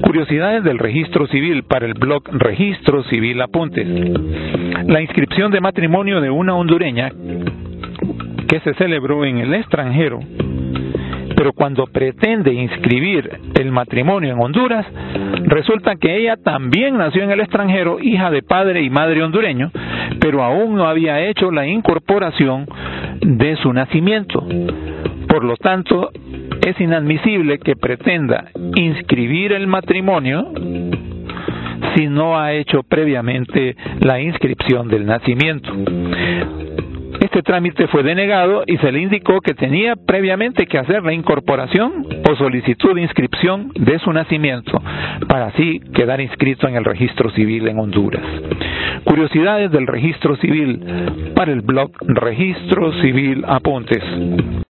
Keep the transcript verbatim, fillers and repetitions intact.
Curiosidades del registro civil para el blog Registro Civil Apuntes. La inscripción de matrimonio de una hondureña que se celebró en el extranjero, pero cuando pretende inscribir el matrimonio en Honduras, resulta que ella también nació en el extranjero, hija de padre y madre hondureño, pero aún no había hecho la incorporación de su nacimiento. Por lo tanto, es inadmisible que pretenda inscribir el matrimonio si no ha hecho previamente la inscripción del nacimiento. Este trámite fue denegado y se le indicó que tenía previamente que hacer la incorporación o solicitud de inscripción de su nacimiento para así quedar inscrito en el registro civil en Honduras. Curiosidades del registro civil para el blog Registro Civil Apuntes.